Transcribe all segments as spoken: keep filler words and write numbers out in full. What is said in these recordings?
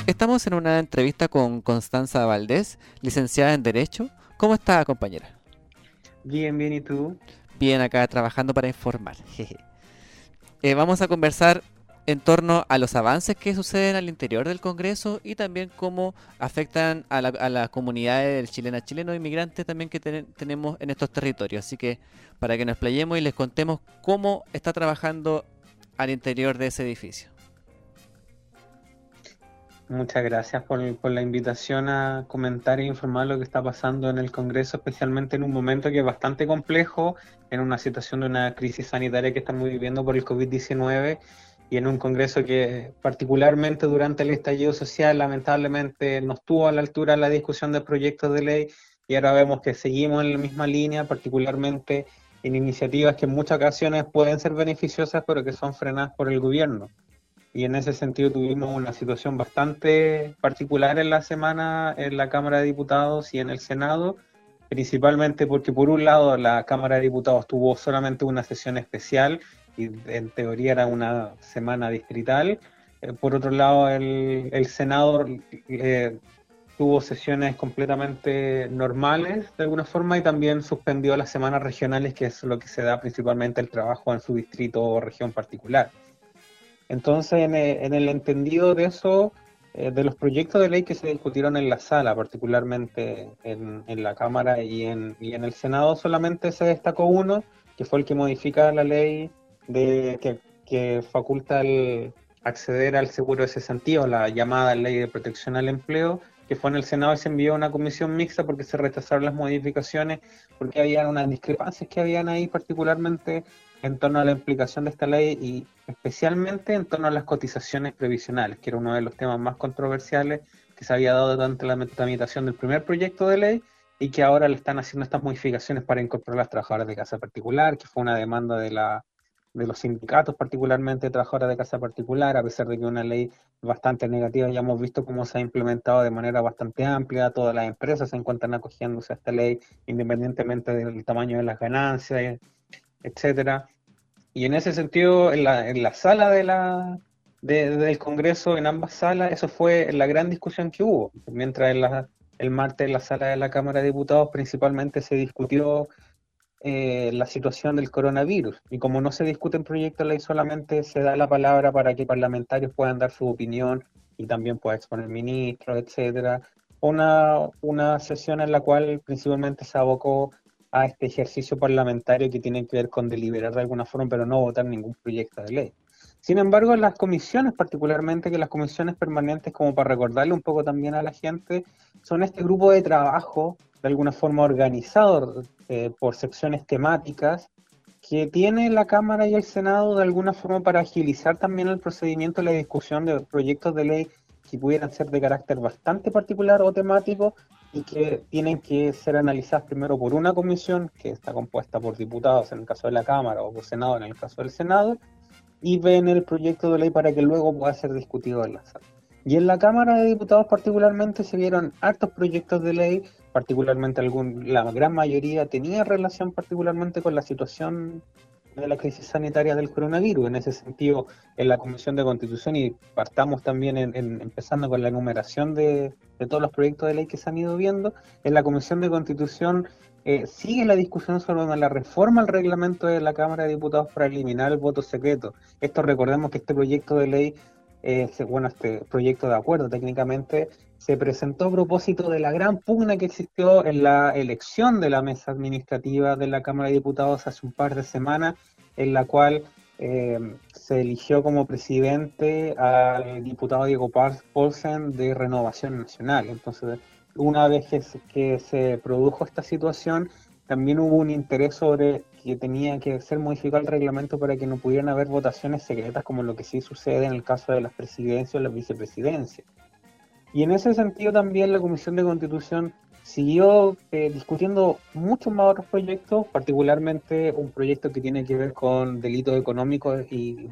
Estamos en una entrevista con Constanza Valdés, licenciada en Derecho. ¿Cómo está, compañera? Bien, bien, ¿y tú? Bien, acá trabajando para informar. Jeje. Eh, vamos a conversar en torno a los avances que suceden al interior del Congreso y también cómo afectan a la, a la comunidad del chilena, chilenos inmigrantes también que ten- tenemos en estos territorios. Así que para que nos playemos y les contemos cómo está trabajando al interior de ese edificio. Muchas gracias por, por la invitación a comentar e informar lo que está pasando en el Congreso, especialmente en un momento que es bastante complejo, en una situación de una crisis sanitaria que estamos viviendo por el COVID diecinueve y en un Congreso que particularmente durante el estallido social lamentablemente no estuvo a la altura de la discusión de proyectos de ley y ahora vemos que seguimos en la misma línea, particularmente en iniciativas que en muchas ocasiones pueden ser beneficiosas pero que son frenadas por el gobierno. Y en ese sentido tuvimos una situación bastante particular en la semana en la Cámara de Diputados y en el Senado, principalmente porque por un lado la Cámara de Diputados tuvo solamente una sesión especial y en teoría era una semana distrital. Eh, por otro lado, el, el Senado eh, tuvo sesiones completamente normales de alguna forma y también suspendió las semanas regionales, que es lo que se da principalmente el trabajo en su distrito o región particular. Entonces, en el, en el entendido de eso, eh, de los proyectos de ley que se discutieron en la sala, particularmente en, en la Cámara y en, y en el Senado, solamente se destacó uno, que fue el que modifica la ley de que, que faculta el acceder al seguro de cesantía, o la llamada ley de protección al empleo, que fue en el Senado y se envió a una comisión mixta porque se rechazaron las modificaciones, porque había unas discrepancias que habían ahí particularmente en torno a la implicación de esta ley y especialmente en torno a las cotizaciones previsionales, que era uno de los temas más controversiales que se había dado durante la tramitación del primer proyecto de ley y que ahora le están haciendo estas modificaciones para incorporar a las trabajadoras de casa particular, que fue una demanda de la de los sindicatos, particularmente de trabajadoras de casa particular, a pesar de que es una ley bastante negativa, ya hemos visto cómo se ha implementado de manera bastante amplia, todas las empresas se encuentran acogiéndose a esta ley, independientemente del tamaño de las ganancias, etcétera. Y en ese sentido, en la, en la sala de la, de- del Congreso, en ambas salas, eso fue la gran discusión que hubo. Mientras en la, el martes en la sala de la Cámara de Diputados principalmente se discutió eh, la situación del coronavirus. Y como no se discute en proyecto de ley, solamente se da la palabra para que parlamentarios puedan dar su opinión y también pueda exponer ministros, etcétera. Una, una sesión en la cual principalmente se abocó a este ejercicio parlamentario que tiene que ver con deliberar de alguna forma, pero no votar ningún proyecto de ley. Sin embargo, las comisiones, particularmente que las comisiones permanentes, como para recordarle un poco también a la gente, son este grupo de trabajo de alguna forma organizado eh, por secciones temáticas que tiene la Cámara y el Senado de alguna forma para agilizar también el procedimiento y la discusión de proyectos de ley que pudieran ser de carácter bastante particular o temático y que tienen que ser analizadas primero por una comisión que está compuesta por diputados en el caso de la Cámara o por Senado en el caso del Senado y ven el proyecto de ley para que luego pueda ser discutido en la sala. Y en la Cámara de Diputados particularmente se vieron hartos proyectos de ley, particularmente algún, la gran mayoría tenía relación particularmente con la situación de la crisis sanitaria del coronavirus. En ese sentido, en la Comisión de Constitución, y partamos también en, en, empezando con la enumeración de, de todos los proyectos de ley que se han ido viendo, en la Comisión de Constitución eh, sigue la discusión sobre la reforma al reglamento de la Cámara de Diputados para eliminar el voto secreto. Esto recordemos que este proyecto de ley, eh, bueno, este proyecto de acuerdo técnicamente, se presentó a propósito de la gran pugna que existió en la elección de la mesa administrativa de la Cámara de Diputados hace un par de semanas, en la cual eh, se eligió como presidente al diputado Diego Paulsen de Renovación Nacional. Entonces, una vez que se, que se produjo esta situación, también hubo un interés sobre que tenía que ser modificado el reglamento para que no pudieran haber votaciones secretas como lo que sí sucede en el caso de las presidencias o las vicepresidencias. Y en ese sentido también la Comisión de Constitución siguió eh, discutiendo muchos más otros proyectos, particularmente un proyecto que tiene que ver con delitos económicos y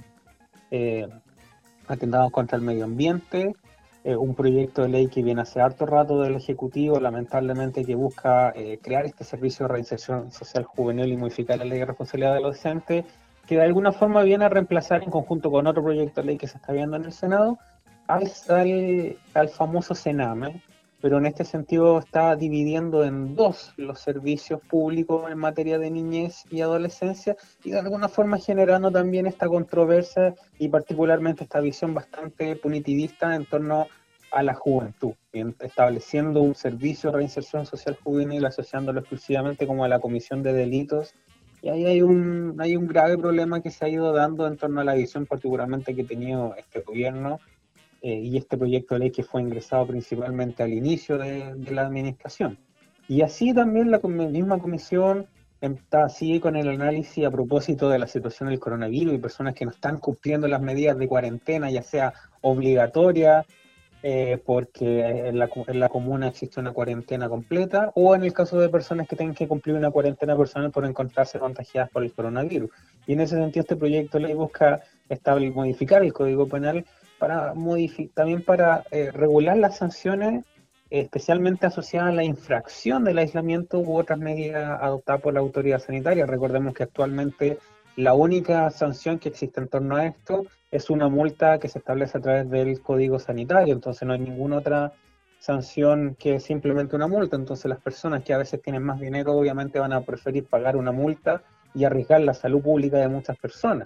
eh, atentados contra el medio ambiente, eh, un proyecto de ley que viene hace harto rato del Ejecutivo, lamentablemente que busca eh, crear este servicio de reinserción social juvenil y modificar la ley de responsabilidad de los docentes, que de alguna forma viene a reemplazar en conjunto con otro proyecto de ley que se está viendo en el Senado, al, al, al famoso Sename, pero en este sentido está dividiendo en dos los servicios públicos en materia de niñez y adolescencia y de alguna forma generando también esta controversia y particularmente esta visión bastante punitivista en torno a la juventud, estableciendo un servicio de reinserción social juvenil, asociándolo exclusivamente como a la comisión de delitos. Y ahí hay un, hay un grave problema que se ha ido dando en torno a la visión particularmente que ha tenido este gobierno eh, y este proyecto de ley que fue ingresado principalmente al inicio de, de la administración. Y así también la misma comisión está, sigue con el análisis a propósito de la situación del coronavirus y personas que no están cumpliendo las medidas de cuarentena, ya sea obligatoria, eh, porque en la, en la comuna existe una cuarentena completa, o en el caso de personas que tengan que cumplir una cuarentena personal por encontrarse contagiadas por el coronavirus. Y en ese sentido este proyecto de ley busca establecer, modificar el Código Penal para modificar, también para eh, regular las sanciones eh, especialmente asociadas a la infracción del aislamiento u otras medidas adoptadas por la autoridad sanitaria. Recordemos que actualmente la única sanción que existe en torno a esto es una multa que se establece a través del Código Sanitario, entonces no hay ninguna otra sanción que simplemente una multa. Entonces las personas que a veces tienen más dinero obviamente van a preferir pagar una multa y arriesgar la salud pública de muchas personas.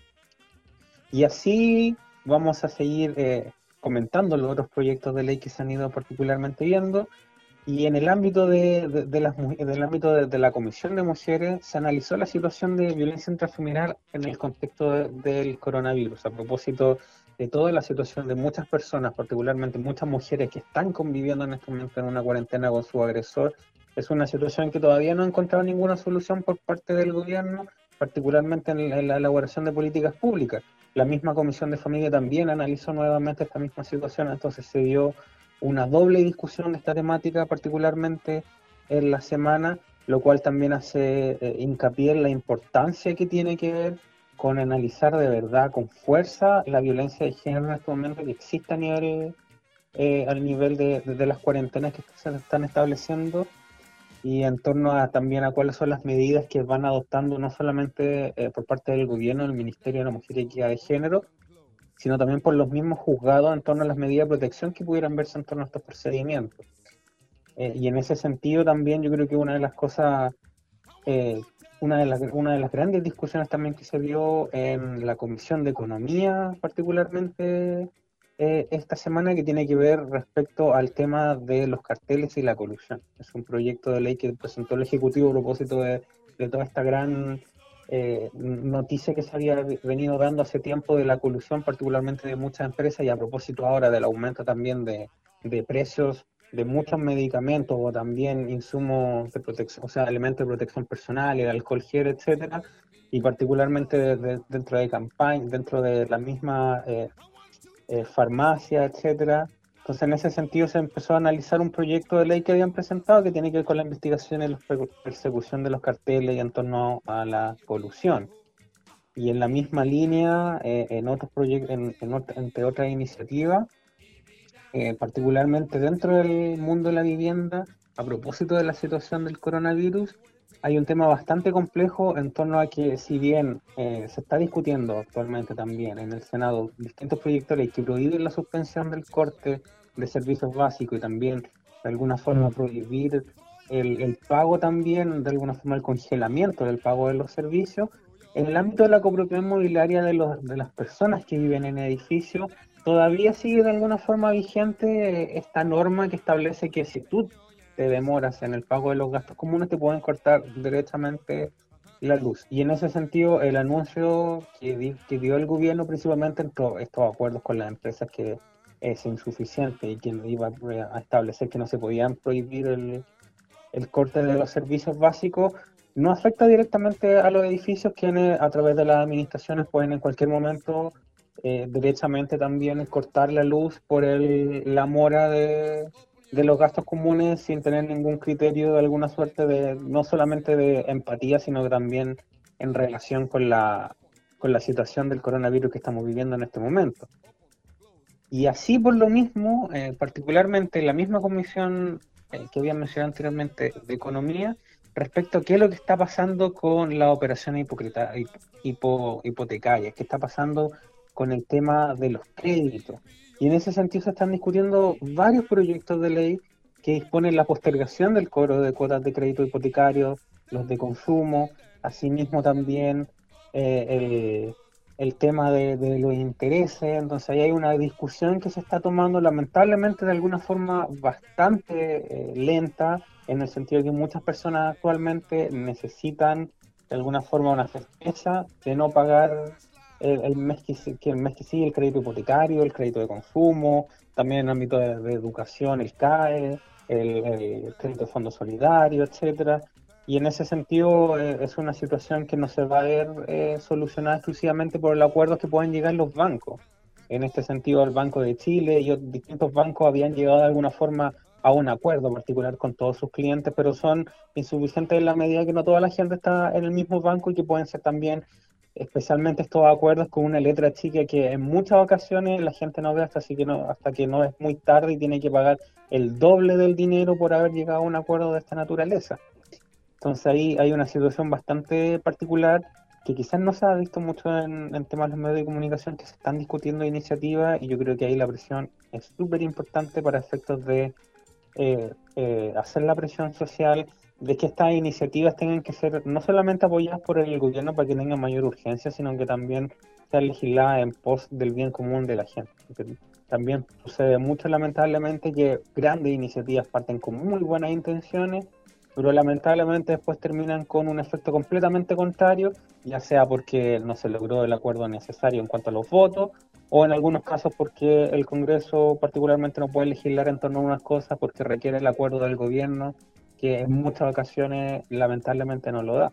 Y así vamos a seguir eh, comentando los otros proyectos de ley que se han ido particularmente viendo. Y en el ámbito de, de, de las, del ámbito de, de la Comisión de Mujeres se analizó la situación de violencia intrafamiliar en el contexto de, del coronavirus, a propósito de toda la situación de muchas personas, particularmente muchas mujeres que están conviviendo en este momento en una cuarentena con su agresor. Es una situación que todavía no ha encontrado ninguna solución por parte del gobierno, particularmente en la, en la elaboración de políticas públicas. La misma Comisión de Familia también analizó nuevamente esta misma situación, entonces se dio una doble discusión de esta temática, particularmente en la semana, lo cual también hace eh, hincapié en la importancia que tiene que ver con analizar de verdad, con fuerza, la violencia de género en este momento que existe a nivel, eh, al nivel de, de, de las cuarentenas que se están estableciendo y en torno a también a cuáles son las medidas que van adoptando no solamente eh, por parte del gobierno, del Ministerio de la Mujer y Equidad de Género, sino también por los mismos juzgados en torno a las medidas de protección que pudieran verse en torno a estos procedimientos. Eh, y en ese sentido también yo creo que una de las cosas, eh, una, de las, una de las grandes discusiones también que se dio en la Comisión de Economía, particularmente eh, esta semana, que tiene que ver respecto al tema de los carteles y la colusión. Es un proyecto de ley que presentó el Ejecutivo a propósito de, de toda esta gran eh, noticia que se había venido dando hace tiempo de la colusión, particularmente de muchas empresas, y a propósito ahora del aumento también de, de precios de muchos medicamentos o también insumos de protección, o sea, elementos de protección personal, el alcohol gel, etcétera, y particularmente de, de, dentro de campaña, dentro de la misma eh, eh, farmacia, etcétera. Entonces, en ese sentido, se empezó a analizar un proyecto de ley que habían presentado que tiene que ver con la investigación y la persecución de los carteles y en torno a la colusión. Y en la misma línea, eh, en otros proyectos, en, en ot entre otras iniciativas, eh, particularmente dentro del mundo de la vivienda, a propósito de la situación del coronavirus, hay un tema bastante complejo en torno a que, si bien eh, se está discutiendo actualmente también en el Senado distintos proyectos de ley que prohíben la suspensión del corte de servicios básicos y también de alguna forma prohibir el, el pago también, de alguna forma el congelamiento del pago de los servicios, en el ámbito de la copropiedad inmobiliaria de, los, de las personas que viven en edificios, todavía sigue de alguna forma vigente esta norma que establece que si tú te demoras en el pago de los gastos comunes, te pueden cortar directamente la luz. Y en ese sentido, el anuncio que, di, que dio el gobierno principalmente en to, estos acuerdos con las empresas que es insuficiente y que iba a establecer que no se podían prohibir el, el corte de los servicios básicos, no afecta directamente a los edificios, quienes a través de las administraciones pueden en cualquier momento eh, derechamente también cortar la luz por el, la mora de, de los gastos comunes sin tener ningún criterio de alguna suerte de, no solamente de empatía, sino que también en relación con la, con la situación del coronavirus que estamos viviendo en este momento. Y así por lo mismo, eh, particularmente la misma comisión eh, que había mencionado anteriormente de economía, respecto a qué es lo que está pasando con la operación hipo, hipo, hipotecarias, qué está pasando con el tema de los créditos. Y en ese sentido se están discutiendo varios proyectos de ley que disponen la postergación del cobro de cuotas de crédito hipotecario, los de consumo, asimismo también eh, el, el tema de, de los intereses. Entonces ahí hay una discusión que se está tomando lamentablemente de alguna forma bastante eh, lenta, en el sentido de que muchas personas actualmente necesitan de alguna forma una certeza de no pagar el, el, mes que, que el mes que sigue el crédito hipotecario, el crédito de consumo, también en el ámbito de, de educación, el C A E, el, el crédito de fondo solidario, etcétera. Y en ese sentido eh, es una situación que no se va a ver eh, solucionada exclusivamente por los acuerdos que pueden llegar los bancos. En este sentido, el Banco de Chile y distintos bancos habían llegado de alguna forma a un acuerdo particular con todos sus clientes, pero son insuficientes en la medida que no toda la gente está en el mismo banco y que pueden ser también, especialmente estos acuerdos con una letra chica que en muchas ocasiones la gente no ve hasta, así que no, hasta que no es muy tarde y tiene que pagar el doble del dinero por haber llegado a un acuerdo de esta naturaleza. Entonces ahí hay una situación bastante particular que quizás no se ha visto mucho en, en temas de los medios de comunicación, que se están discutiendo iniciativas, y yo creo que ahí la presión es súper importante para efectos de eh, eh, hacer la presión social, de que estas iniciativas tengan que ser no solamente apoyadas por el gobierno para que tengan mayor urgencia, sino que también sean legisladas en pos del bien común de la gente. Porque también sucede mucho lamentablemente que grandes iniciativas parten con muy buenas intenciones, pero lamentablemente después terminan con un efecto completamente contrario, ya sea porque no se logró el acuerdo necesario en cuanto a los votos, o en algunos casos porque el Congreso particularmente no puede legislar en torno a unas cosas porque requiere el acuerdo del gobierno, que en muchas ocasiones lamentablemente no lo da.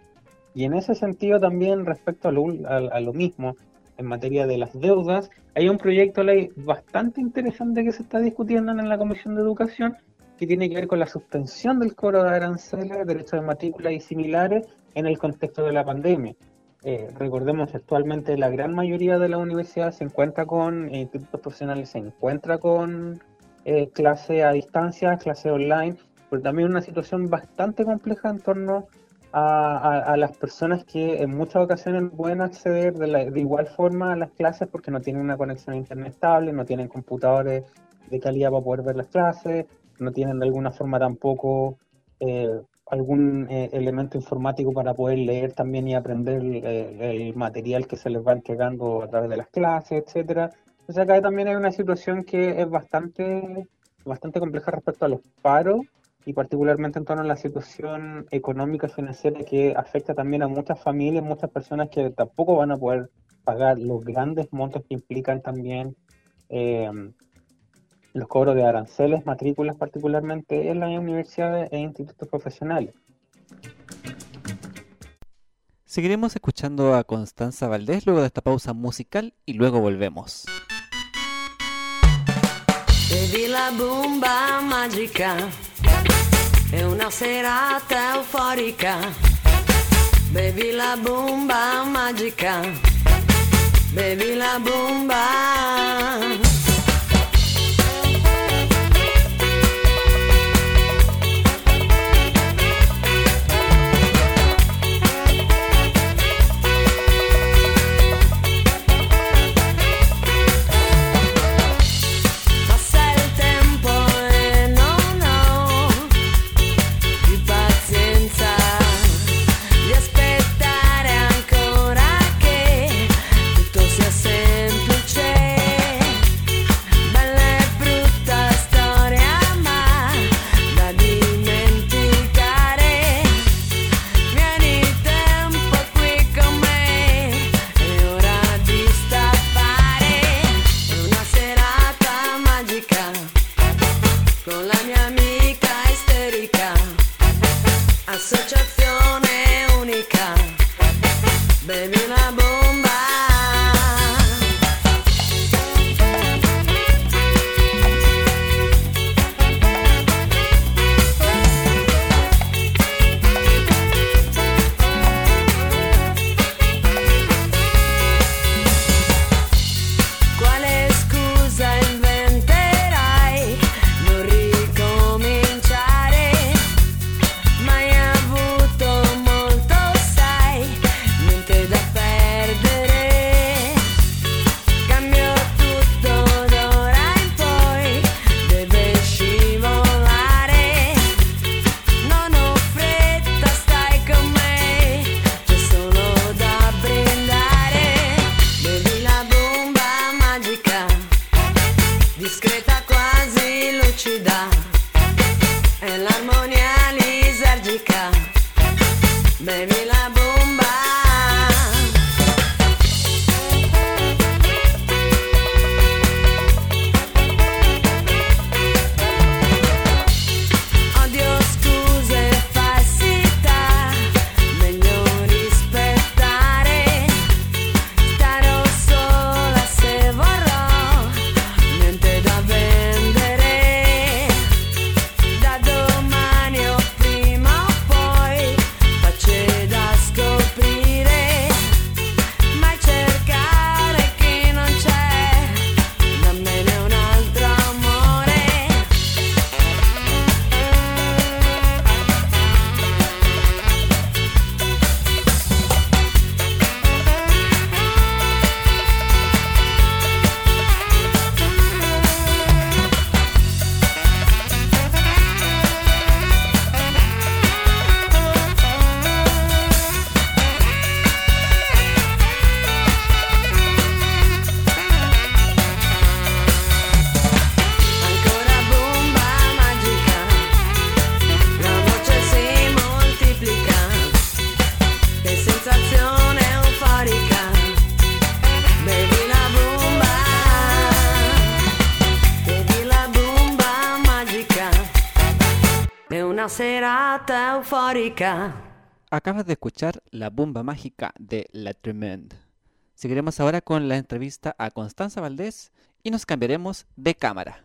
Y en ese sentido también respecto a lo, a, a lo mismo, en materia de las deudas, hay un proyecto de ley bastante interesante que se está discutiendo en la Comisión de Educación, que tiene que ver con la suspensión del cobro de aranceles, derechos de matrícula y similares en el contexto de la pandemia. Eh, recordemos que actualmente la gran mayoría de las universidades se encuentra con, eh, institutos profesionales se encuentra con eh, clase a distancia, clase online, pero también una situación bastante compleja en torno a, a, a las personas que en muchas ocasiones no pueden acceder de, la, de igual forma a las clases porque no tienen una conexión a internet estable, no tienen computadores de calidad para poder ver las clases, no tienen de alguna forma tampoco eh, algún eh, elemento informático para poder leer también y aprender eh, el material que se les va entregando a través de las clases, etcétera. Entonces acá también hay una situación que es bastante, bastante compleja respecto a los paros y particularmente en torno a la situación económica y financiera que afecta también a muchas familias, muchas personas que tampoco van a poder pagar los grandes montos que implican también eh, los cobros de aranceles, matrículas particularmente en las universidades e institutos profesionales. Seguiremos escuchando a Constanza Valdés luego de esta pausa musical y luego volvemos. Bevi la bomba magica, è una serata euforica. Bevi la bomba magica, bevi la bomba. Semplice serata euforica. Acabas de escuchar La Bomba Mágica de La Tremende. Seguiremos ahora con la entrevista a Constanza Valdés y nos cambiaremos de cámara.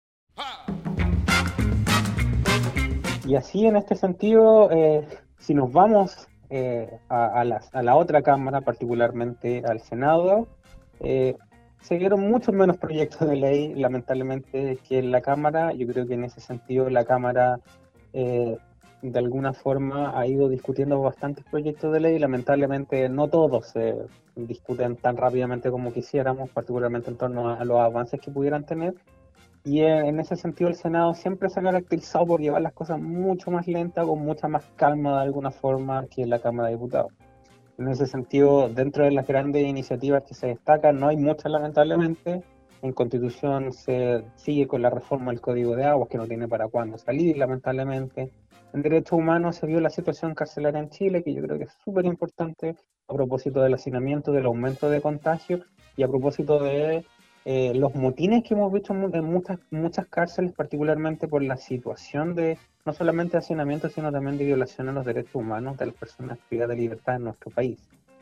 Y así, en este sentido, eh, si nos vamos eh, a, a, la, a la otra cámara, particularmente al Senado, eh, se dieron muchos menos proyectos de ley, lamentablemente, que en la Cámara. Yo creo que en ese sentido la Cámara, eh, de alguna forma, ha ido discutiendo bastantes proyectos de ley. Lamentablemente, no todos se discuten tan rápidamente como quisiéramos, particularmente en torno a, a los avances que pudieran tener. Y en ese sentido el Senado siempre se ha caracterizado por llevar las cosas mucho más lentas, con mucha más calma de alguna forma que la Cámara de Diputados. En ese sentido, dentro de las grandes iniciativas que se destacan, no hay muchas lamentablemente. En Constitución se sigue con la reforma del Código de Aguas, que no tiene para cuándo salir, lamentablemente. En Derechos Humanos se vio la situación carcelaria en Chile, que yo creo que es súper importante a propósito del hacinamiento, del aumento de contagios y a propósito de Eh, los motines que hemos visto en muchas, muchas cárceles, particularmente por la situación de no solamente de hacinamiento, sino también de violación a los derechos humanos de las personas privadas de libertad en nuestro país.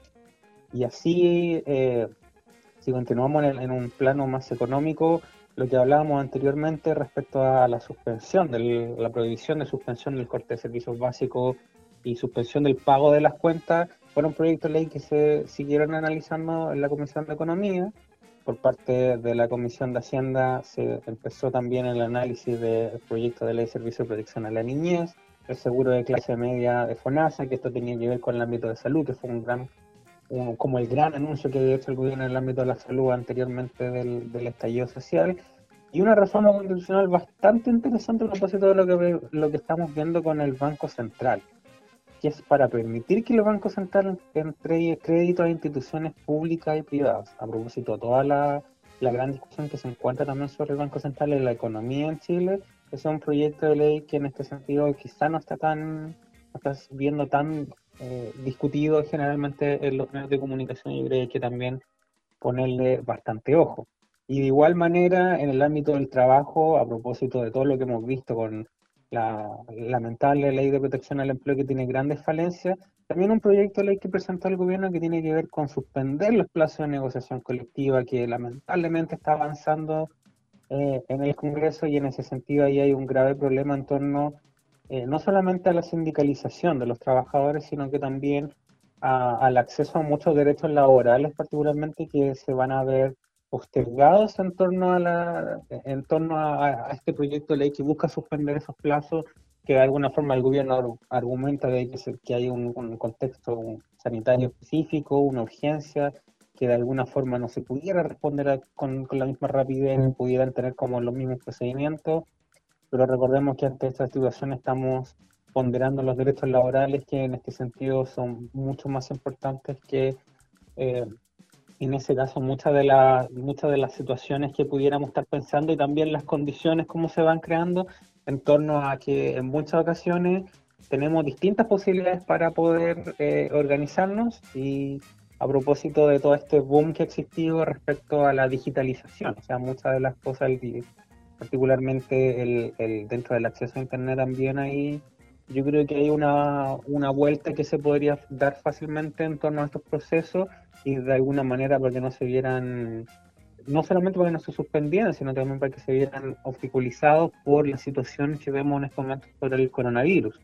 Y así, eh, si continuamos en, el, en un plano más económico, lo que hablábamos anteriormente respecto a la suspensión, de la prohibición de suspensión del corte de servicios básicos y suspensión del pago de las cuentas, fueron proyectos de ley que se siguieron analizando en la Comisión de Economía. Por parte de la Comisión de Hacienda se empezó también el análisis del proyecto de ley de servicio de protección a la niñez, el seguro de clase media de FONASA, que esto tenía que ver con el ámbito de salud, que fue un gran, un, como el gran anuncio que había hecho el gobierno en el ámbito de la salud anteriormente del, del estallido social, y una reforma constitucional bastante interesante a propósito de lo que, lo que estamos viendo con el Banco Central, que es para permitir que los bancos centrales entreguen crédito a instituciones públicas y privadas. A propósito de toda la, la gran discusión que se encuentra también sobre el Banco Central y la economía en Chile, es un proyecto de ley que en este sentido quizá no está tan, no está viendo tan eh, discutido generalmente en los medios de comunicación, y creo que hay que también ponerle bastante ojo. Y de igual manera, en el ámbito del trabajo, a propósito de todo lo que hemos visto con la lamentable ley de protección al empleo, que tiene grandes falencias, también un proyecto de ley que presentó el gobierno que tiene que ver con suspender los plazos de negociación colectiva, que lamentablemente está avanzando eh, en el Congreso, y en ese sentido ahí hay un grave problema en torno eh, no solamente a la sindicalización de los trabajadores, sino que también a, al acceso a muchos derechos laborales, particularmente, que se van a ver postergados en torno a la en torno a, a este proyecto de ley que busca suspender esos plazos, que de alguna forma el gobierno argumenta de que, se, que hay un, un contexto sanitario específico, una urgencia, que de alguna forma no se pudiera responder a, con, con la misma rapidez, ni pudieran tener como los mismos procedimientos. Pero recordemos que ante esta situación estamos ponderando los derechos laborales, que en este sentido son mucho más importantes que eh, en ese caso muchas de, la, muchas de las situaciones que pudiéramos estar pensando, y también las condiciones como se van creando en torno a que en muchas ocasiones tenemos distintas posibilidades para poder eh, organizarnos. Y a propósito de todo este boom que ha existido respecto a la digitalización, o sea, muchas de las cosas, particularmente el, el, dentro del acceso a Internet también hay, yo creo que hay una, una vuelta que se podría dar fácilmente en torno a estos procesos, y de alguna manera para que no se vieran, no solamente para que no se suspendieran, sino también para que se vieran obstaculizados por la situación que vemos en estos momentos por el coronavirus.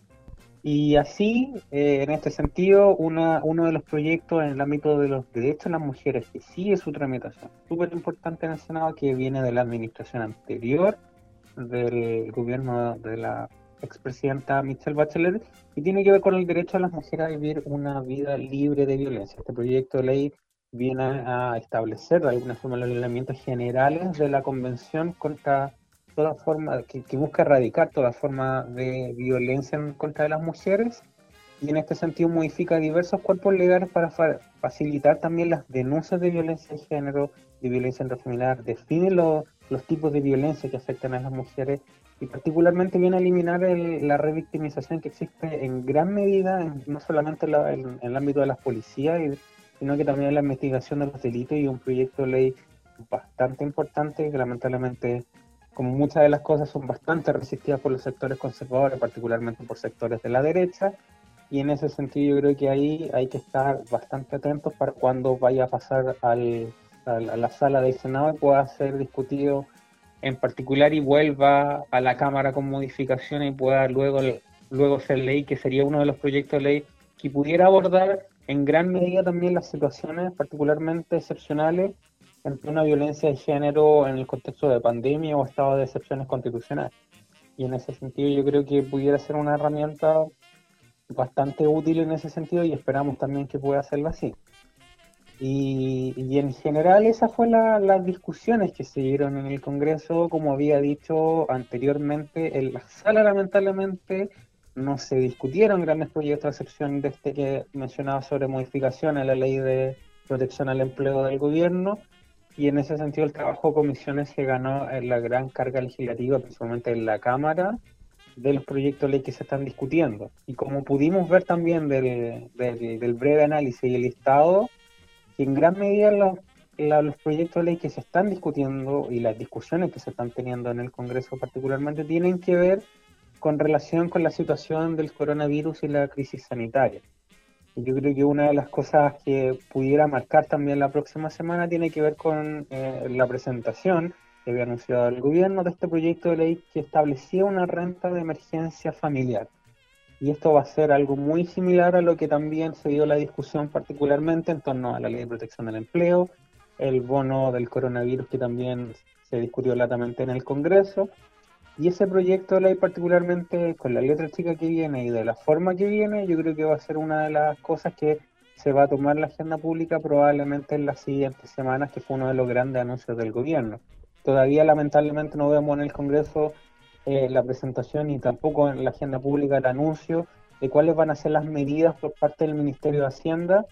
Y así, eh, en este sentido, una, uno de los proyectos en el ámbito de los derechos de las mujeres que sigue su tramitación, súper importante en el Senado, que viene de la administración anterior del gobierno de la expresidenta Michelle Bachelet, y tiene que ver con el derecho de las mujeres a vivir una vida libre de violencia. Este proyecto de ley viene a establecer de alguna forma los lineamientos generales de la Convención contra toda forma, que, que busca erradicar toda forma de violencia en contra de las mujeres, y en este sentido modifica diversos cuerpos legales para fa facilitar también las denuncias de violencia de género, de violencia intrafamiliar, define lo, los tipos de violencia que afectan a las mujeres, y particularmente viene a eliminar el, la revictimización que existe en gran medida, en, no solamente la, en, en el ámbito de las policías, y, sino que también en la investigación de los delitos, y un proyecto de ley bastante importante que lamentablemente como muchas de las cosas son bastante resistidas por los sectores conservadores, particularmente por sectores de la derecha, y en ese sentido yo creo que ahí hay que estar bastante atentos para cuando vaya a pasar al, al- a la sala del Senado y pueda ser discutido en particular y vuelva a la Cámara con modificaciones y pueda luego, luego ser ley, que sería uno de los proyectos de ley que pudiera abordar en gran medida también las situaciones particularmente excepcionales entre una violencia de género en el contexto de pandemia o estado de excepciones constitucionales. Y en ese sentido yo creo que pudiera ser una herramienta bastante útil en ese sentido y esperamos también que pueda hacerlo así. Y, y en general esas fueron las discusiones que se dieron en el Congreso. Como había dicho anteriormente, en la sala lamentablemente no se discutieron grandes proyectos, a excepción de este que mencionaba sobre modificaciones a la ley de protección al empleo del gobierno, y en ese sentido el trabajo de comisiones se ganó en la gran carga legislativa, principalmente en la Cámara, de los proyectos de ley que se están discutiendo. Y como pudimos ver también del, del, del breve análisis y el listado, que en gran medida los, la- los proyectos de ley que se están discutiendo y las discusiones que se están teniendo en el Congreso particularmente tienen que ver con relación con la situación del coronavirus y la crisis sanitaria. Y yo creo que una de las cosas que pudiera marcar también la próxima semana tiene que ver con eh, la presentación que había anunciado el gobierno de este proyecto de ley que establecía una renta de emergencia familiar. Y esto va a ser algo muy similar a lo que también se dio la discusión particularmente en torno a la ley de protección del empleo, el bono del coronavirus que también se discutió latamente en el Congreso. Y ese proyecto de ley particularmente con la letra chica que viene y de la forma que viene, yo creo que va a ser una de las cosas que se va a tomar la agenda pública probablemente en las siguientes semanas, que fue uno de los grandes anuncios del gobierno. Todavía lamentablemente no vemos en el Congreso eh, la presentación y tampoco en la agenda pública el anuncio de cuáles van a ser las medidas por parte del Ministerio de Hacienda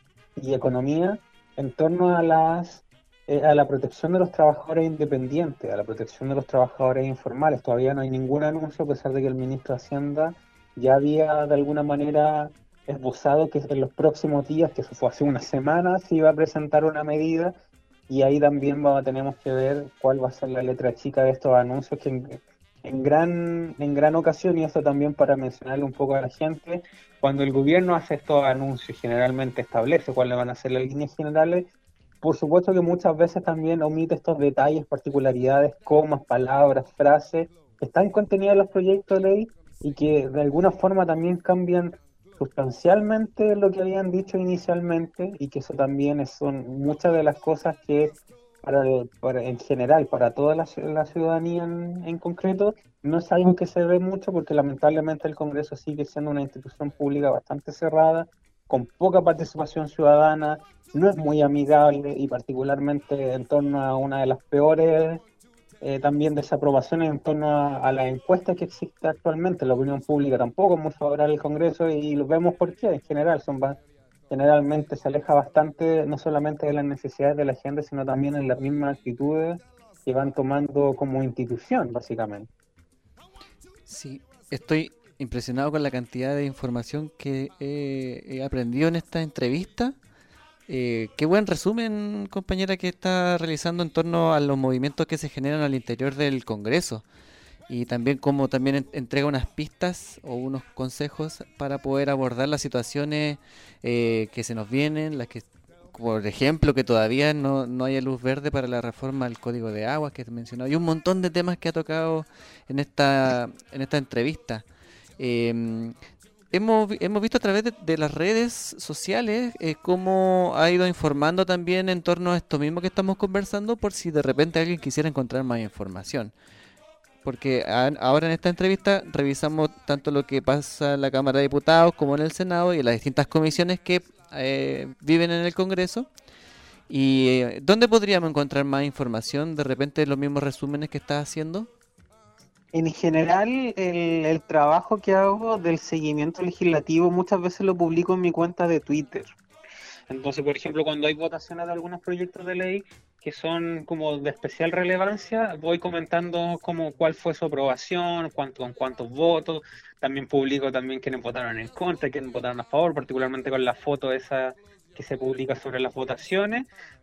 y Economía en torno a las eh, a la protección de los trabajadores independientes, a la protección de los trabajadores informales. Todavía no hay ningún anuncio, a pesar de que el ministro de Hacienda ya había de alguna manera esbozado que en los próximos días, que eso fue hace una semana, se iba a presentar una medida, y ahí también va- tenemos que ver cuál va a ser la letra chica de estos anuncios que en, en gran, en gran ocasión, y esto también para mencionarle un poco a la gente, cuando el gobierno hace estos anuncios, generalmente establece cuáles van a ser las líneas generales. Por supuesto que muchas veces también omite estos detalles, particularidades, comas, palabras, frases que están contenidas en los proyectos de ley y que de alguna forma también cambian sustancialmente lo que habían dicho inicialmente, y que eso también es- son muchas de las cosas que para, el- para- en general, para toda la, ci- la ciudadanía en, en concreto, no es algo que se ve mucho porque lamentablemente el Congreso sigue siendo una institución pública bastante cerrada, con poca participación ciudadana, no es muy amigable y particularmente en torno a una de las peores eh, también desaprobaciones en torno a, a la encuesta que existe actualmente. La opinión pública tampoco es muy favorable al Congreso y lo vemos por qué. En general, son ba- generalmente se aleja bastante no solamente de las necesidades de la gente, sino también en las mismas actitudes que van tomando como institución, básicamente. Sí, estoy impresionado con la cantidad de información que he, he aprendido en esta entrevista. Eh, qué buen resumen, compañera, que está realizando en torno a los movimientos que se generan al interior del Congreso, y también como también en- entrega unas pistas o unos consejos para poder abordar las situaciones eh, que se nos vienen, las que, por ejemplo, que todavía no, no haya luz verde para la reforma del Código de Aguas que te mencionó. Hay un montón de temas que ha tocado en esta, en esta entrevista. Em, Hemos, vi- hemos visto a través de, de las redes sociales eh, cómo ha ido informando también en torno a esto mismo que estamos conversando, por si de repente alguien quisiera encontrar más información. Porque a- ahora en esta entrevista revisamos tanto lo que pasa en la Cámara de Diputados como en el Senado y en las distintas comisiones que eh, viven en el Congreso. ¿Y eh, dónde podríamos encontrar más información? De repente los mismos resúmenes que estás haciendo. En general, el, el trabajo que hago del seguimiento legislativo muchas veces lo publico en mi cuenta de Twitter. Entonces, por ejemplo, cuando hay votaciones de algunos proyectos de ley que son como de especial relevancia, voy comentando como cuál fue su aprobación, cuánto, con cuántos votos. También publico también quiénes votaron en contra, quiénes votaron a favor, particularmente con la foto esa que se publica sobre las votaciones.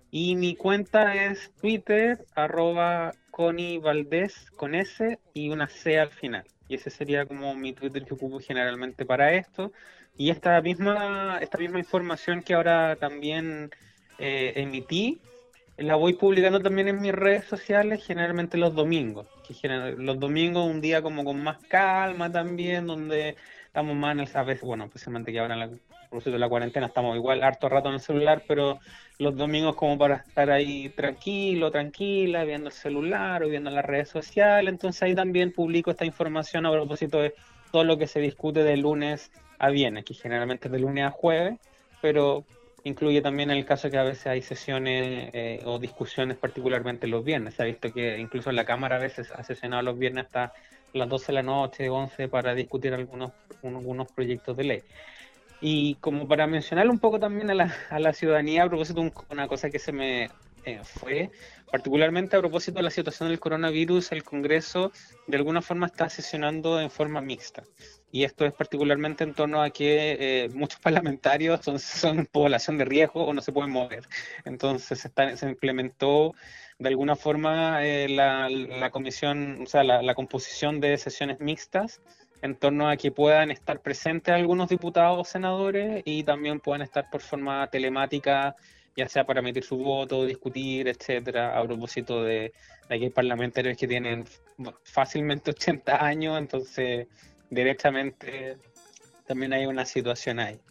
Y mi cuenta es Twitter, arroba Connie Valdés con S y una C al final. Y ese sería como mi Twitter que ocupo generalmente para esto. Y esta misma, esta misma información que ahora también eh, emití, la voy publicando también en mis redes sociales, generalmente los domingos. Que gener- los domingos un día como con más calma también, donde estamos más en el, a veces, bueno, precisamente que ahora en la, por propósito de la cuarentena estamos igual harto rato en el celular, pero los domingos como para estar ahí tranquilo, tranquila, viendo el celular o viendo las redes sociales. Entonces ahí también publico esta información a propósito de todo lo que se discute de lunes a viernes, que generalmente es de lunes a jueves, pero incluye también el caso que a veces hay sesiones eh, o discusiones particularmente los viernes. Se ha visto que incluso en la Cámara a veces ha sesionado los viernes hasta las doce de la noche, once, para discutir algunos, algunos proyectos de ley. Y como para mencionar un poco también a la, a la ciudadanía, a propósito de un- una cosa que se me eh, fue, particularmente a propósito de la situación del coronavirus, el Congreso de alguna forma está sesionando en forma mixta. Y esto es particularmente en torno a que eh, muchos parlamentarios son, son población de riesgo o no se pueden mover. Entonces se, está- se implementó de alguna forma eh, la, la comisión, o sea, la, la composición de sesiones mixtas en torno a que puedan estar presentes algunos diputados o senadores y también puedan estar por forma telemática, ya sea para emitir su voto, discutir, etcétera, a propósito de, de que hay parlamentarios que tienen fácilmente ochenta años, entonces directamente también hay una situación ahí.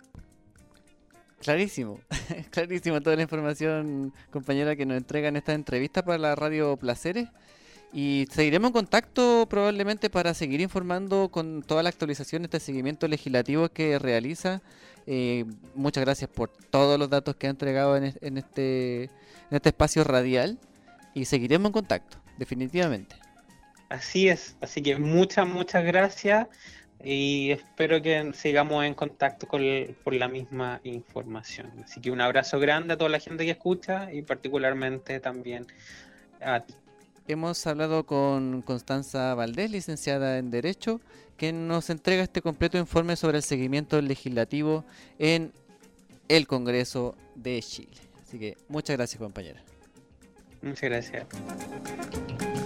Clarísimo, clarísimo toda la información, compañera, que nos entrega en esta entrevista para la radio Placeres. Y seguiremos en contacto probablemente para seguir informando con toda la actualización de este seguimiento legislativo que realiza. Eh, muchas gracias por todos los datos que ha entregado en, es- en este, en este espacio radial. Y seguiremos en contacto, definitivamente. Así es, así que muchas, muchas gracias y espero que sigamos en contacto con el- por la misma información. Así que un abrazo grande a toda la gente que escucha y particularmente también a ti. Hemos hablado con Constanza Valdés, licenciada en Derecho, que nos entrega este completo informe sobre el seguimiento legislativo en el Congreso de Chile. Así que muchas gracias, compañera. Muchas gracias.